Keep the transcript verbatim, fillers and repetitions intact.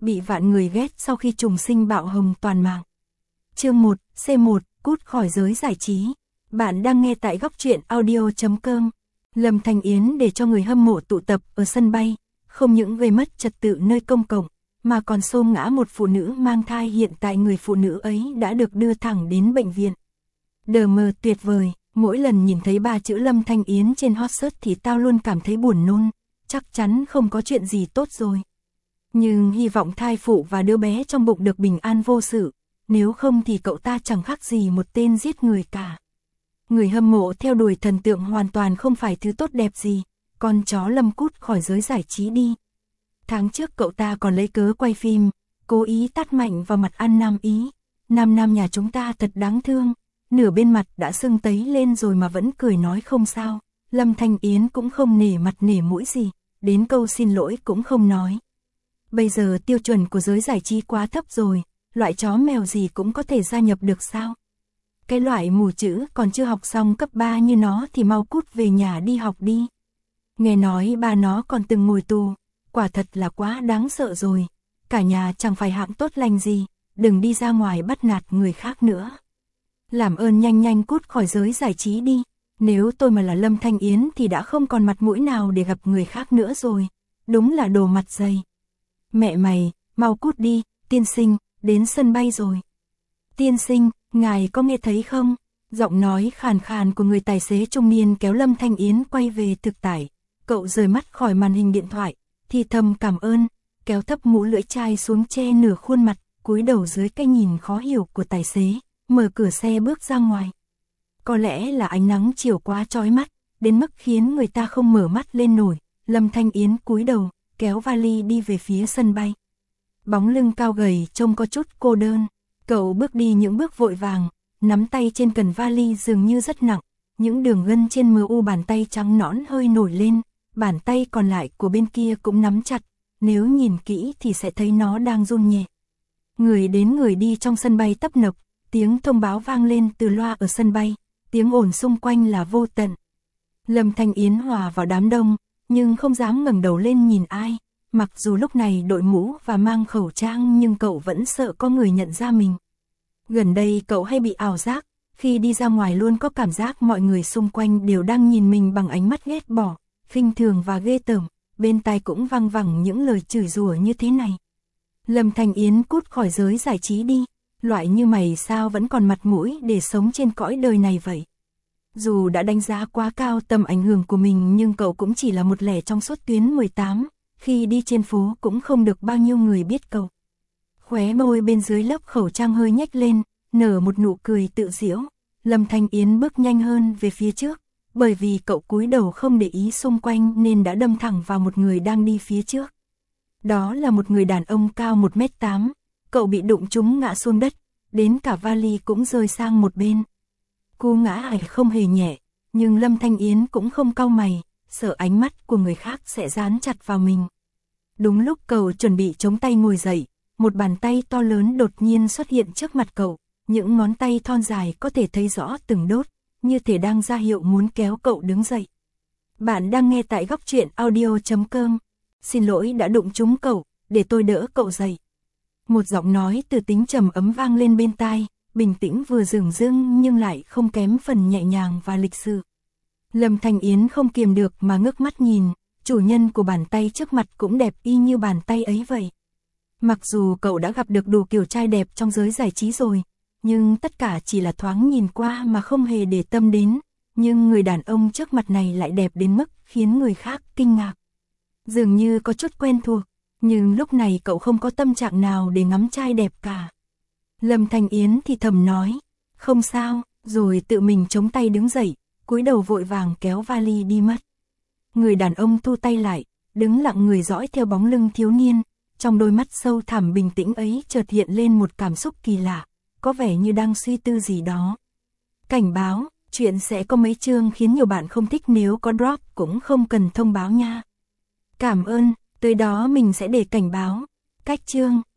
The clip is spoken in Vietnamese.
bị vạn người ghét sau khi trùng sinh bạo hồng toàn mạng. Chương một, C một, cút khỏi giới giải trí. Bạn đang nghe tại góc truyện audio chấm com. Lâm Thanh Yến để cho người hâm mộ tụ tập ở sân bay, không những gây mất trật tự nơi công cộng, mà còn xô ngã một phụ nữ mang thai. Hiện tại người phụ nữ ấy đã được đưa thẳng đến bệnh viện. Đờ mờ tuyệt vời, mỗi lần nhìn thấy ba chữ Lâm Thanh Yến trên hot search thì tao luôn cảm thấy buồn nôn, chắc chắn không có chuyện gì tốt rồi. Nhưng hy vọng thai phụ và đứa bé trong bụng được bình an vô sự, nếu không thì cậu ta chẳng khác gì một tên giết người cả. Người hâm mộ theo đuổi thần tượng hoàn toàn không phải thứ tốt đẹp gì, con chó Lâm cút khỏi giới giải trí đi. Tháng trước cậu ta còn lấy cớ quay phim, cố ý tát mạnh vào mặt An Nam Ý. Nam Nam nhà chúng ta thật đáng thương, nửa bên mặt đã sưng tấy lên rồi mà vẫn cười nói không sao. Lâm Thanh Yến cũng không nể mặt nể mũi gì, đến câu xin lỗi cũng không nói. Bây giờ tiêu chuẩn của giới giải trí quá thấp rồi, loại chó mèo gì cũng có thể gia nhập được sao? Cái loại mù chữ còn chưa học xong cấp ba như nó thì mau cút về nhà đi học đi. Nghe nói ba nó còn từng ngồi tù, quả thật là quá đáng sợ rồi. Cả nhà chẳng phải hạng tốt lành gì, đừng đi ra ngoài bắt nạt người khác nữa. Làm ơn nhanh nhanh cút khỏi giới giải trí đi. Nếu tôi mà là Lâm Thanh Yến thì đã không còn mặt mũi nào để gặp người khác nữa rồi. Đúng là đồ mặt dày. Mẹ mày, mau cút đi, tiên sinh, đến sân bay rồi. Tiên sinh, ngài có nghe thấy không? Giọng nói khàn khàn của người tài xế trung niên kéo Lâm Thanh Yến quay về thực tại. Cậu rời mắt khỏi màn hình điện thoại, thì thầm cảm ơn, kéo thấp mũ lưỡi chai xuống che nửa khuôn mặt, cúi đầu dưới cái nhìn khó hiểu của tài xế, mở cửa xe bước ra ngoài. Có lẽ là ánh nắng chiều quá chói mắt, đến mức khiến người ta không mở mắt lên nổi. Lâm Thanh Yến cúi đầu, kéo vali đi về phía sân bay. Bóng lưng cao gầy trông có chút cô đơn. Cậu bước đi những bước vội vàng, nắm tay trên cần vali dường như rất nặng. Những đường gân trên mờ u bàn tay trắng nõn hơi nổi lên. Bàn tay còn lại của bên kia cũng nắm chặt. Nếu nhìn kỹ thì sẽ thấy nó đang run nhẹ. Người đến người đi trong sân bay tấp nập. Tiếng thông báo vang lên từ loa ở sân bay. Tiếng ồn xung quanh là vô tận. Lâm Thanh Yến hòa vào đám đông, nhưng không dám ngẩng đầu lên nhìn ai. Mặc dù lúc này đội mũ và mang khẩu trang nhưng cậu vẫn sợ có người nhận ra mình. Gần đây cậu hay bị ảo giác, khi đi ra ngoài luôn có cảm giác mọi người xung quanh đều đang nhìn mình bằng ánh mắt ghét bỏ, khinh thường và ghê tởm, bên tai cũng văng vẳng những lời chửi rủa như thế này. Lâm Thanh Yến cút khỏi giới giải trí đi, loại như mày sao vẫn còn mặt mũi để sống trên cõi đời này vậy? Dù đã đánh giá quá cao tầm ảnh hưởng của mình nhưng cậu cũng chỉ là một lẻ trong suốt tuyến mười tám. Khi đi trên phố cũng không được bao nhiêu người biết cậu. Khóe môi bên dưới lớp khẩu trang hơi nhếch lên, nở một nụ cười tự giễu. Lâm Thanh Yến bước nhanh hơn về phía trước, bởi vì cậu cúi đầu không để ý xung quanh nên đã đâm thẳng vào một người đang đi phía trước. Đó là một người đàn ông cao một mét tám, cậu bị đụng trúng ngã xuống đất, đến cả vali cũng rơi sang một bên. Cú ngã ải không hề nhẹ, nhưng Lâm Thanh Yến cũng không cau mày, sợ ánh mắt của người khác sẽ dán chặt vào mình. Đúng lúc cậu chuẩn bị chống tay ngồi dậy, một bàn tay to lớn đột nhiên xuất hiện trước mặt cậu, những ngón tay thon dài có thể thấy rõ từng đốt, như thể đang ra hiệu muốn kéo cậu đứng dậy. Bạn đang nghe tại góc truyện audio chấm com. Xin lỗi đã đụng trúng cậu, để tôi đỡ cậu dậy. Một giọng nói từ tính trầm ấm vang lên bên tai, bình tĩnh vừa dửng dưng nhưng lại không kém phần nhẹ nhàng và lịch sự. Lâm Thanh Yến không kiềm được mà ngước mắt nhìn, chủ nhân của bàn tay trước mặt cũng đẹp y như bàn tay ấy vậy. Mặc dù cậu đã gặp được đủ kiểu trai đẹp trong giới giải trí rồi, nhưng tất cả chỉ là thoáng nhìn qua mà không hề để tâm đến, nhưng người đàn ông trước mặt này lại đẹp đến mức khiến người khác kinh ngạc. Dường như có chút quen thuộc, nhưng lúc này cậu không có tâm trạng nào để ngắm trai đẹp cả. Lâm Thanh Yến thì thầm nói, không sao, rồi tự mình chống tay đứng dậy, cúi đầu vội vàng kéo vali đi mất. Người đàn ông thu tay lại, đứng lặng người dõi theo bóng lưng thiếu niên, trong đôi mắt sâu thẳm bình tĩnh ấy chợt hiện lên một cảm xúc kỳ lạ, có vẻ như đang suy tư gì đó. Cảnh báo, chuyện sẽ có mấy chương khiến nhiều bạn không thích, nếu có drop cũng không cần thông báo nha. Cảm ơn, tới đó mình sẽ để cảnh báo. Cách chương.